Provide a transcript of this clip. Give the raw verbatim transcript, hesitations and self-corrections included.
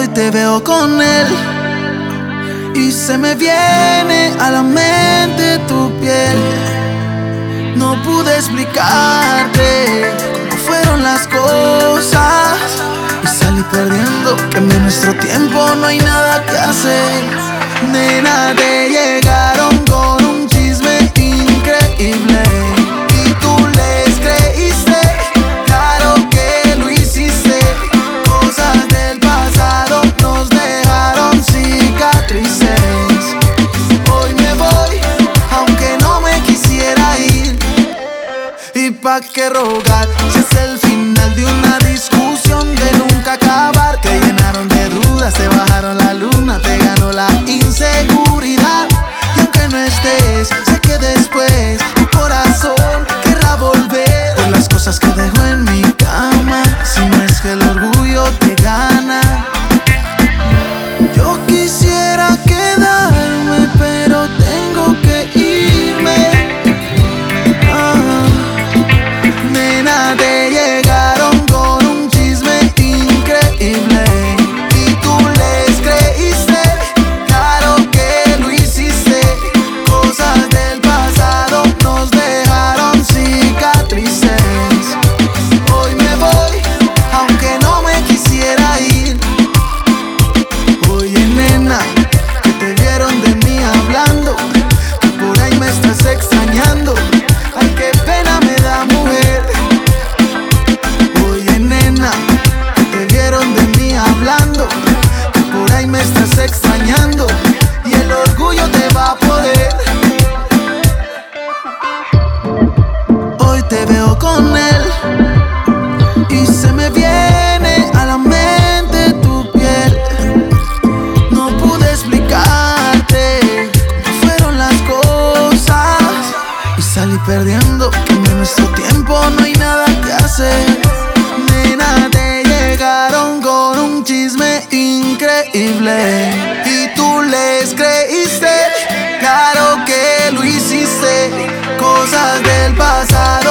te veo con él y se me viene a la mente tu piel. No pude explicarte cómo fueron las cosas y salí perdiendo, que en nuestro tiempo no hay nada que hacer. Nena, te llegaron con un chisme increíble y tú les creíste. Claro que lo hiciste. Cosas del pasado nos dejaron cicatrices. Hoy me voy, aunque no me quisiera ir. ¿Y pa' qué rogar si es el final de una discusión de nunca acabar? Te llenaron de dudas, te bajaron la luna, te ganó la inseguridad. Y aunque no estés, sé que después tu corazón querrá volver por las cosas que dejó en mi cama. Si no es que el orgullo te gana. Yo quisiera quedarme, pero tengo que irme. Ah, nena, te llegaron con un chisme increíble y tú les creíste. Claro que lo hiciste. Cosas del pasado nos dejaron cicatrices. Hoy me voy, aunque no me quisiera ir. Oye, nena, que te vieron de mí hablando, que por ahí me estás extrañando. Ay, qué pena me da, mujer. Oye, nena, que te vieron de mí hablando, que por ahí me estás extrañando. Y el orgullo te va a poder. Hoy te veo con él y se me viene a la mente tu piel. No pude explicarte cómo fueron las cosas y salí perdiendo, que en nuestro tiempo no hay nada que hacer. Nena, te llegaron con un chisme increíble y tú les creíste. Claro que lo hiciste. Cosas del pasado